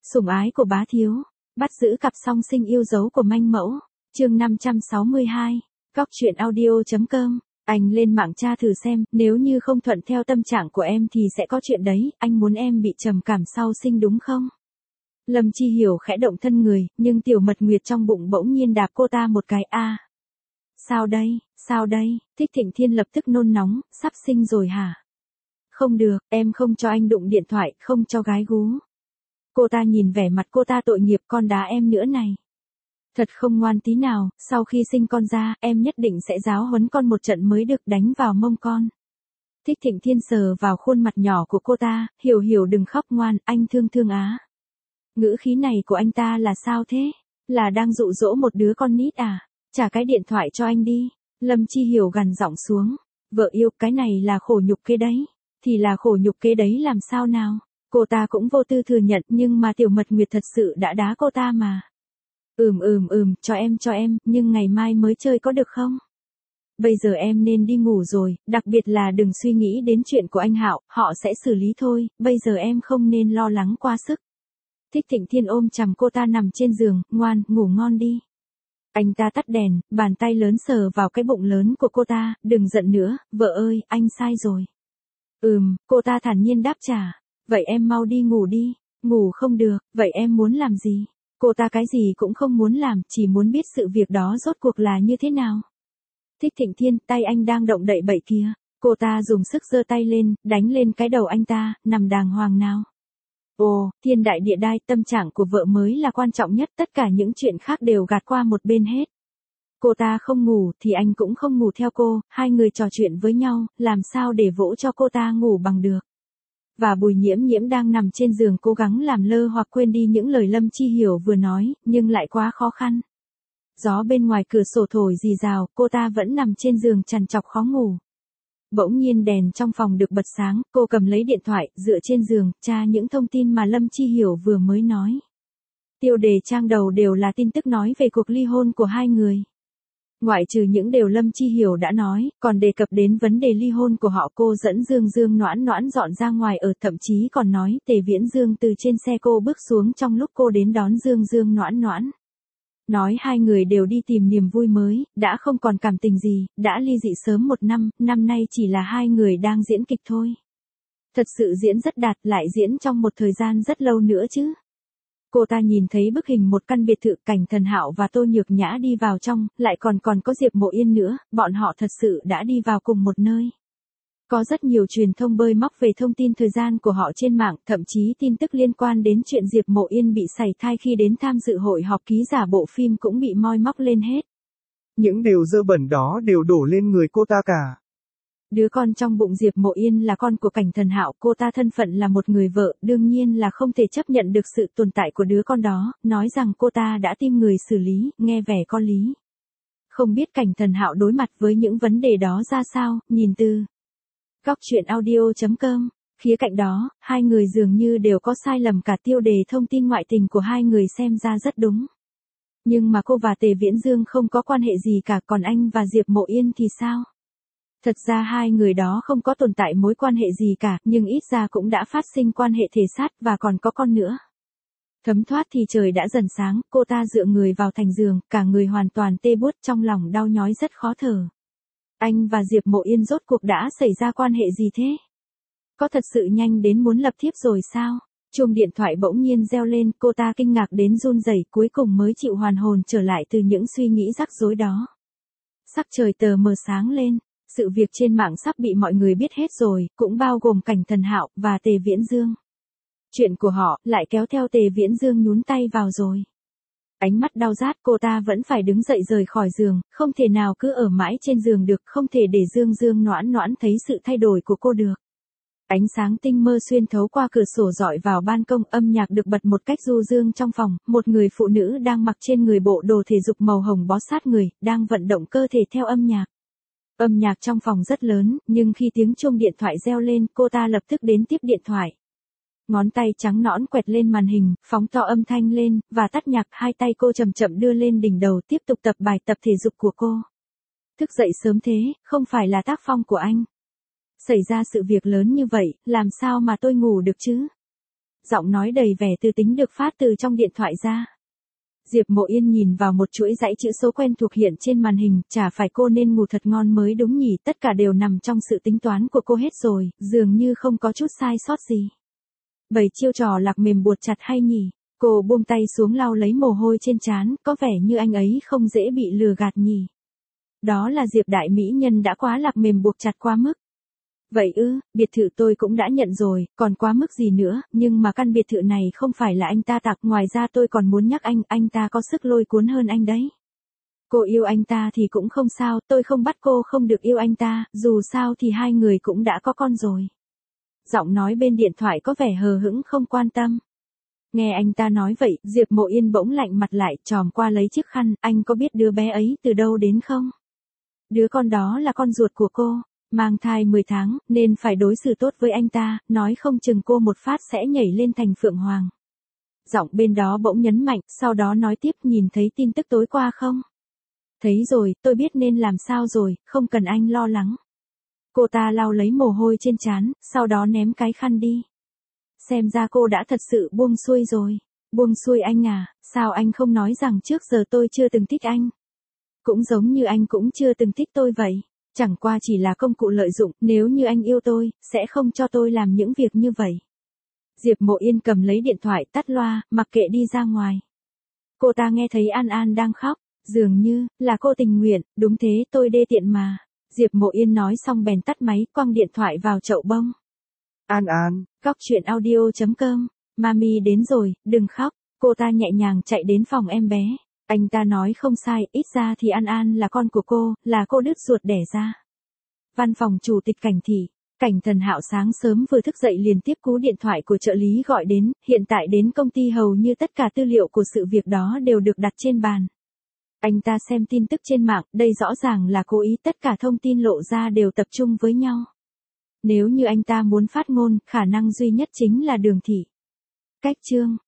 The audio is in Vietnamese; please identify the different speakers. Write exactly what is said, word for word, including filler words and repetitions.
Speaker 1: Sủng ái của bá thiếu, bắt giữ cặp song sinh yêu dấu của manh mẫu, chương năm trăm sáu mươi hai, góc truyện audio.com, anh lên mạng tra thử xem, nếu như không thuận theo tâm trạng của em thì sẽ có chuyện đấy, anh muốn em bị trầm cảm sau sinh đúng không? Lâm Chi Hiểu khẽ động thân người, nhưng Tiểu Mật Nguyệt trong bụng bỗng nhiên đạp cô ta một cái a. À. Sao đây, sao đây, Thích Thịnh Thiên lập tức nôn nóng, sắp sinh rồi hả? Không được, em không cho anh đụng điện thoại, không cho gái gú. Cô ta nhìn vẻ mặt cô ta tội nghiệp, con đá em nữa này. Thật không ngoan tí nào, sau khi sinh con ra, em nhất định sẽ giáo huấn con một trận mới được, đánh vào mông con. Thích Thịnh Thiên sờ vào khuôn mặt nhỏ của cô ta, Hiểu Hiểu đừng khóc ngoan, anh thương thương á. Ngữ khí này của anh ta là sao thế? Là đang dụ dỗ một đứa con nít à? Trả cái điện thoại cho anh đi. Lâm Chi Hiểu gằn giọng xuống. Vợ yêu, cái này là khổ nhục kế đấy. Thì là khổ nhục kế đấy làm sao nào? Cô ta cũng vô tư thừa nhận, nhưng mà Tiểu Mật Nguyệt thật sự đã đá cô ta mà. Ừm ừm ừm, cho em cho em, nhưng ngày mai mới chơi có được không? Bây giờ em nên đi ngủ rồi, đặc biệt là đừng suy nghĩ đến chuyện của anh Hạo, họ sẽ xử lý thôi, bây giờ em không nên lo lắng quá sức. Thích Thịnh Thiên ôm chằm cô ta nằm trên giường, ngoan, ngủ ngon đi. Anh ta tắt đèn, bàn tay lớn sờ vào cái bụng lớn của cô ta, đừng giận nữa, vợ ơi, anh sai rồi. Ừm, cô ta thản nhiên đáp trả. Vậy em mau đi ngủ đi. Ngủ không được, vậy em muốn làm gì? Cô ta cái gì cũng không muốn làm, chỉ muốn biết sự việc đó rốt cuộc là như thế nào. Thích Thịnh Thiên, tay anh đang động đậy bậy kia. Cô ta dùng sức giơ tay lên, đánh lên cái đầu anh ta, nằm đàng hoàng nào. Ồ, thiên đại địa đai, tâm trạng của vợ mới là quan trọng nhất, tất cả những chuyện khác đều gạt qua một bên hết. Cô ta không ngủ thì anh cũng không ngủ theo cô, hai người trò chuyện với nhau, làm sao để vỗ cho cô ta ngủ bằng được. Và Bùi Nhiễm Nhiễm đang nằm trên giường cố gắng làm lơ hoặc quên đi những lời Lâm Chi Hiểu vừa nói, nhưng lại quá khó khăn. Gió bên ngoài cửa sổ thổi rì rào, cô ta vẫn nằm trên giường trằn trọc khó ngủ. Bỗng nhiên đèn trong phòng được bật sáng, cô cầm lấy điện thoại, dựa trên giường, tra những thông tin mà Lâm Chi Hiểu vừa mới nói. Tiêu đề trang đầu đều là tin tức nói về cuộc ly hôn của hai người. Ngoại trừ những điều Lâm Chi Hiểu đã nói, còn đề cập đến vấn đề ly hôn của họ, cô dẫn Dương Dương Noãn Noãn dọn ra ngoài ở, thậm chí còn nói Tề Viễn Dương từ trên xe cô bước xuống trong lúc cô đến đón Dương Dương Noãn Noãn. Nói hai người đều đi tìm niềm vui mới, đã không còn cảm tình gì, đã ly dị sớm một năm, năm nay chỉ là hai người đang diễn kịch thôi. Thật sự diễn rất đạt, lại diễn trong một thời gian rất lâu nữa chứ. Cô ta nhìn thấy bức hình một căn biệt thự, Cảnh Thần Hạo và Tô Nhược Nhã đi vào trong, lại còn còn có Diệp Mộ Yên nữa, bọn họ thật sự đã đi vào cùng một nơi. Có rất nhiều truyền thông bơi móc về thông tin thời gian của họ trên mạng, thậm chí tin tức liên quan đến chuyện Diệp Mộ Yên bị sảy thai khi đến tham dự hội họp ký giả bộ phim cũng bị moi móc lên hết.
Speaker 2: Những điều dơ bẩn đó đều đổ lên người cô ta cả.
Speaker 1: Đứa con trong bụng Diệp Mộ Yên là con của Cảnh Thần Hạo, cô ta thân phận là một người vợ, đương nhiên là không thể chấp nhận được sự tồn tại của đứa con đó, nói rằng cô ta đã tìm người xử lý, nghe vẻ có lý. Không biết Cảnh Thần Hạo đối mặt với những vấn đề đó ra sao, nhìn từ góc truyện audio.com, khía cạnh đó, hai người dường như đều có sai lầm, cả tiêu đề thông tin ngoại tình của hai người xem ra rất đúng. Nhưng mà cô và Tề Viễn Dương không có quan hệ gì cả, còn anh và Diệp Mộ Yên thì sao? Thật ra hai người đó không có tồn tại mối quan hệ gì cả, nhưng ít ra cũng đã phát sinh quan hệ thể xác và còn có con nữa. Thấm thoát thì trời đã dần sáng, cô ta dựa người vào thành giường, cả người hoàn toàn tê buốt, trong lòng đau nhói rất khó thở. Anh và Diệp Mộ Yên rốt cuộc đã xảy ra quan hệ gì thế? Có thật sự nhanh đến muốn lập thiếp rồi sao? Chuông điện thoại bỗng nhiên reo lên, cô ta kinh ngạc đến run rẩy, cuối cùng mới chịu hoàn hồn trở lại từ những suy nghĩ rắc rối đó. Sắc trời tờ mờ sáng lên. Sự việc trên mạng sắp bị mọi người biết hết rồi, cũng bao gồm Cảnh Thần Hạo và Tề Viễn Dương. Chuyện của họ lại kéo theo Tề Viễn Dương nhún tay vào rồi. Ánh mắt đau rát, cô ta vẫn phải đứng dậy rời khỏi giường, không thể nào cứ ở mãi trên giường được, không thể để Dương Dương Noãn Noãn thấy sự thay đổi của cô được. Ánh sáng tinh mơ xuyên thấu qua cửa sổ rọi vào ban công, âm nhạc được bật một cách du dương trong phòng, một người phụ nữ đang mặc trên người bộ đồ thể dục màu hồng bó sát người, đang vận động cơ thể theo âm nhạc. Âm nhạc trong phòng rất lớn, nhưng khi tiếng chuông điện thoại reo lên, cô ta lập tức đến tiếp điện thoại. Ngón tay trắng nõn quẹt lên màn hình, phóng to âm thanh lên, và tắt nhạc, hai tay cô chậm chậm đưa lên đỉnh đầu, tiếp tục tập bài tập thể dục của cô. Thức dậy sớm thế, không phải là tác phong của anh. Xảy ra sự việc lớn như vậy, làm sao mà tôi ngủ được chứ? Giọng nói đầy vẻ tư tính được phát từ trong điện thoại ra. Diệp Mộ Yên nhìn vào một chuỗi dãy chữ số quen thuộc hiện trên màn hình, chả phải cô nên ngủ thật ngon mới đúng nhỉ, tất cả đều nằm trong sự tính toán của cô hết rồi, dường như không có chút sai sót gì. Bảy chiêu trò lạc mềm buộc chặt hay nhỉ? Cô buông tay xuống lau lấy mồ hôi trên trán, có vẻ như anh ấy không dễ bị lừa gạt nhỉ. Đó là Diệp đại mỹ nhân đã quá lạc mềm buộc chặt quá mức. Vậy ư, biệt thự tôi cũng đã nhận rồi, còn quá mức gì nữa, nhưng mà căn biệt thự này không phải là anh ta tặng, ngoài ra tôi còn muốn nhắc anh, anh ta có sức lôi cuốn hơn anh đấy. Cô yêu anh ta thì cũng không sao, tôi không bắt cô không được yêu anh ta, dù sao thì hai người cũng đã có con rồi. Giọng nói bên điện thoại có vẻ hờ hững không quan tâm. Nghe anh ta nói vậy, Diệp Mộ Yên bỗng lạnh mặt lại, tròm qua lấy chiếc khăn, anh có biết đứa bé ấy từ đâu đến không? Đứa con đó là con ruột của cô, mang thai mười tháng, nên phải đối xử tốt với anh ta, nói không chừng cô một phát sẽ nhảy lên thành Phượng Hoàng. Giọng bên đó bỗng nhấn mạnh, sau đó nói tiếp, nhìn thấy tin tức tối qua không? Thấy rồi, tôi biết nên làm sao rồi, không cần anh lo lắng. Cô ta lau lấy mồ hôi trên trán, sau đó ném cái khăn đi. Xem ra cô đã thật sự buông xuôi rồi. Buông xuôi anh à, sao anh không nói rằng trước giờ tôi chưa từng thích anh? Cũng giống như anh cũng chưa từng thích tôi vậy. Chẳng qua chỉ là công cụ lợi dụng, nếu như anh yêu tôi, sẽ không cho tôi làm những việc như vậy. Diệp Mộ Yên cầm lấy điện thoại tắt loa, mặc kệ đi ra ngoài. Cô ta nghe thấy An An đang khóc, dường như là cô tình nguyện, đúng thế tôi đê tiện mà. Diệp Mộ Yên nói xong bèn tắt máy, quăng điện thoại vào chậu bông.
Speaker 2: An An.
Speaker 1: Góc truyện audio chấm com. Mami đến rồi, đừng khóc. Cô ta nhẹ nhàng chạy đến phòng em bé. Anh ta nói không sai, ít ra thì An An là con của cô, là cô đứt ruột đẻ ra. Văn phòng chủ tịch Cảnh thị. Cảnh Thần Hạo sáng sớm vừa thức dậy liền tiếp cú điện thoại của trợ lý gọi đến, hiện tại đến công ty hầu như tất cả tư liệu của sự việc đó đều được đặt trên bàn. Anh ta xem tin tức trên mạng, đây rõ ràng là cố ý, tất cả thông tin lộ ra đều tập trung với nhau. Nếu như anh ta muốn phát ngôn, khả năng duy nhất chính là Đường Thị. Cách chương